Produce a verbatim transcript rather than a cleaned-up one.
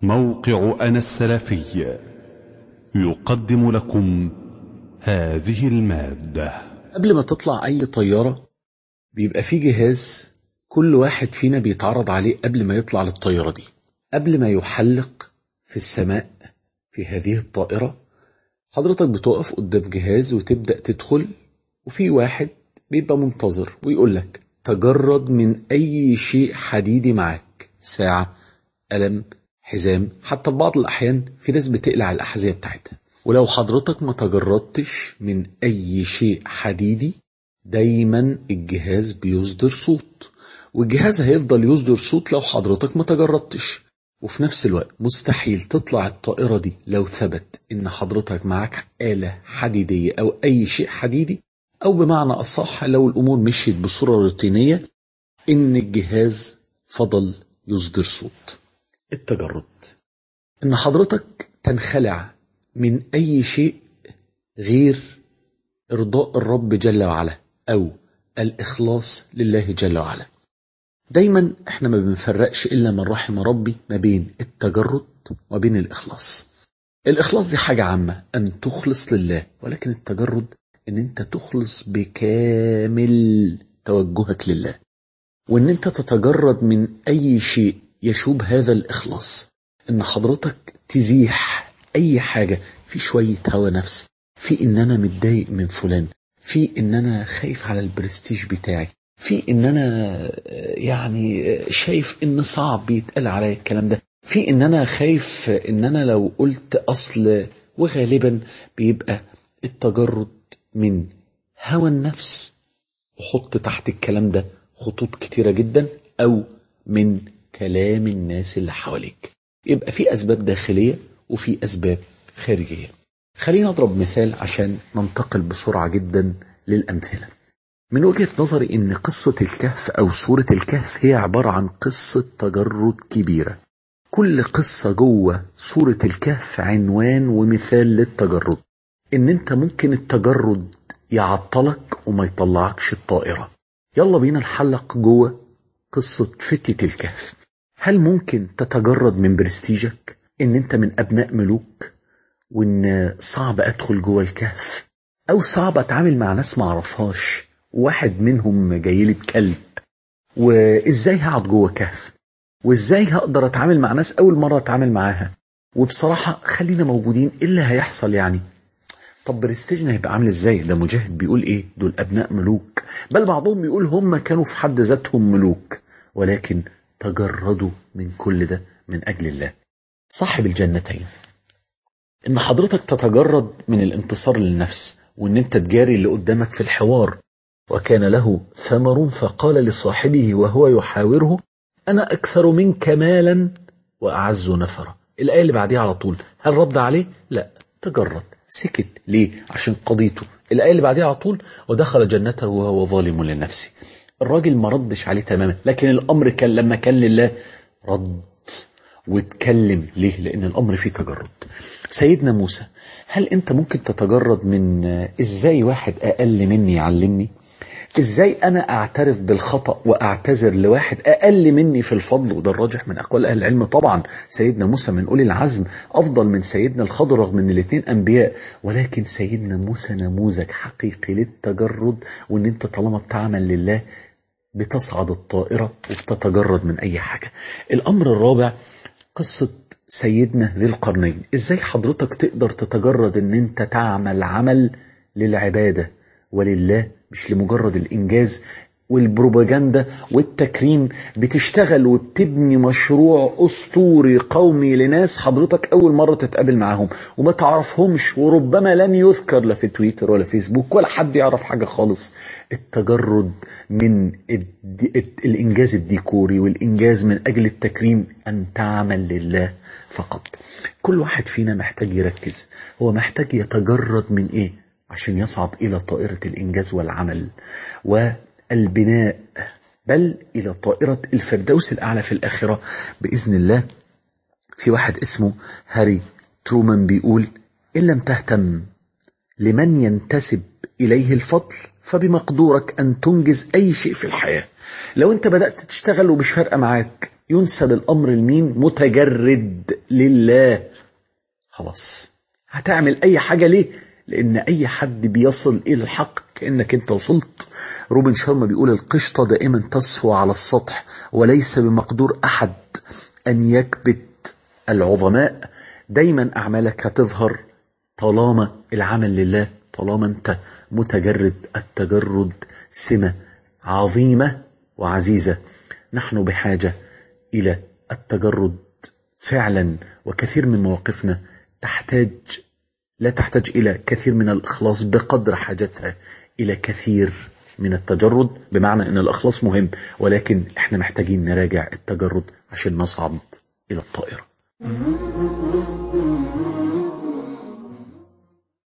موقع أنا السلفي يقدم لكم هذه المادة. قبل ما تطلع أي طيارة بيبقى في جهاز كل واحد فينا بيتعرض عليه قبل ما يطلع للطيارة دي. قبل ما يحلق في السماء في هذه الطائرة حضرتك بتقف قدام جهاز وتبدأ تدخل، وفي واحد بيبقى منتظر ويقول لك تجرد من أي شيء حديدي معاك، ساعة، قلم، حزام، حتى في بعض الأحيان في ناس بتقلع الأحذية بتاعتها. ولو حضرتك ما تجردتش من أي شيء حديدي دايما الجهاز بيصدر صوت، والجهاز هيفضل يصدر صوت لو حضرتك ما تجردتش. وفي نفس الوقت مستحيل تطلع الطائرة دي لو ثبت إن حضرتك معاك آلة حديدية أو أي شيء حديدي، أو بمعنى أصح لو الأمور مشيت بصورة روتينية إن الجهاز فضل يصدر صوت. التجرد إن حضرتك تنخلع من أي شيء غير إرضاء الرب جل وعلا أو الإخلاص لله جل وعلا. دايما احنا ما بنفرقش إلا من رحم ربي ما بين التجرد وبين الإخلاص. الإخلاص دي حاجة عامة، أن تخلص لله، ولكن التجرد أن أنت تخلص بكامل توجهك لله، وأن أنت تتجرد من أي شيء يشوب هذا الإخلاص. أن حضرتك تزيح أي حاجة في شوية هوى نفس، في إن أنا متضايق من فلان، في إن أنا خايف على البرستيج بتاعي، في إن أنا يعني شايف إن صعب يتقال عليا الكلام ده، في إن أنا خايف إن أنا لو قلت أصل. وغالبا بيبقى التجرد من هوى النفس، وحط تحت الكلام ده خطوط كتيرة جدا، أو من كلام الناس اللي حواليك. يبقى في أسباب داخلية وفي أسباب خارجية. خلينا نضرب مثال عشان ننتقل بسرعة جدا للأمثلة. من وجهة نظري إن قصة الكهف أو سورة الكهف هي عبارة عن قصة تجرد كبيرة. كل قصة جوه سورة الكهف عنوان ومثال للتجرد، إن أنت ممكن التجرد يعطلك وما يطلعكش الطائرة. يلا بينا نحلق جوه قصة فتية الكهف. هل ممكن تتجرد من برستيجك، إن أنت من أبناء ملوك، وإن صعب أدخل جوه الكهف، أو صعب أتعامل مع ناس معرفهاش، واحد منهم جايلي بكلب، وإزاي هقعد جوه كهف، وإزاي هقدر أتعامل مع ناس أول مرة أتعامل معاها، وبصراحة خلينا موجودين إيه اللي هيحصل يعني؟ طب برستيجنا هيبقى عامل إزاي؟ ده مجاهد بيقول إيه؟ دول أبناء ملوك، بل بعضهم بيقول هم كانوا في حد ذاتهم ملوك، ولكن تجردوا من كل ده من أجل الله. صاحب الجنتين، إن حضرتك تتجرد من الانتصار للنفس، وإن أنت تجاري اللي قدامك في الحوار. وكان له ثمر فقال لصاحبه وهو يحاوره أنا أكثر منك مالا وأعز نفرا. الآية اللي بعديها على طول هل رد عليه؟ لا، تجرد، سكت. ليه؟ عشان قضيته. الآية اللي بعديها على طول ودخل جنته وهو ظالم لنفسه. الراجل ما ردش عليه تماما، لكن الأمر كان لما كان لله رد واتكلم. ليه؟ لأن الأمر فيه تجرد. سيدنا موسى، هل أنت ممكن تتجرد من إزاي واحد أقل مني يعلمني؟ إزاي أنا أعترف بالخطأ وأعتذر لواحد أقل مني في الفضل؟ وده الراجح من أقوال أهل العلم. طبعا سيدنا موسى من أولي العزم، أفضل من سيدنا الخضر رغم من الاثنين أنبياء، ولكن سيدنا موسى نموذج حقيقي للتجرد، وإن أنت طالما بتعمل لله بتصعد الطائرة وبتتجرد من أي حاجة. الأمر الرابع قصة سيدنا ذي القرنين. إزاي حضرتك تقدر تتجرد إن أنت تعمل عمل للعبادة ولله، مش لمجرد الإنجاز والبروباجندا والتكريم. بتشتغل وبتبني مشروع أسطوري قومي لناس حضرتك أول مرة تتقابل معهم وما تعرفهمش، وربما لن يذكر لا في تويتر ولا فيسبوك ولا حد يعرف حاجة خالص. التجرد من الإنجاز الديكوري والإنجاز من أجل التكريم، أن تعمل لله فقط. كل واحد فينا محتاج يركز، هو محتاج يتجرد من إيه عشان يصعد إلى طائرة الإنجاز والعمل والبناء، بل إلى طائرة الفردوس الأعلى في الآخرة بإذن الله. في واحد اسمه هاري ترومان بيقول إن لم تهتم لمن ينتسب إليه الفضل فبمقدورك أن تنجز أي شيء في الحياة. لو أنت بدأت تشتغل ومش فارقة معاك ينسب الأمر لمين؟ متجرد لله. خلاص هتعمل اي حاجة ليه؟ لان اي حد بيصل الى الحق كأنك انت وصلت. روبن شارما بيقول القشطة دائما تسهو على السطح، وليس بمقدور احد ان يكبت العظماء. دايما اعمالك هتظهر طالما العمل لله، طالما انت متجرد. التجرد سمة عظيمة وعزيزة. نحن بحاجة الى التجرد فعلا، وكثير من مواقفنا تحتاج لا تحتاج إلى كثير من الإخلاص بقدر حاجتها إلى كثير من التجرد. بمعنى أن الإخلاص مهم، ولكن إحنا محتاجين نراجع التجرد عشان نصعد إلى الطائرة.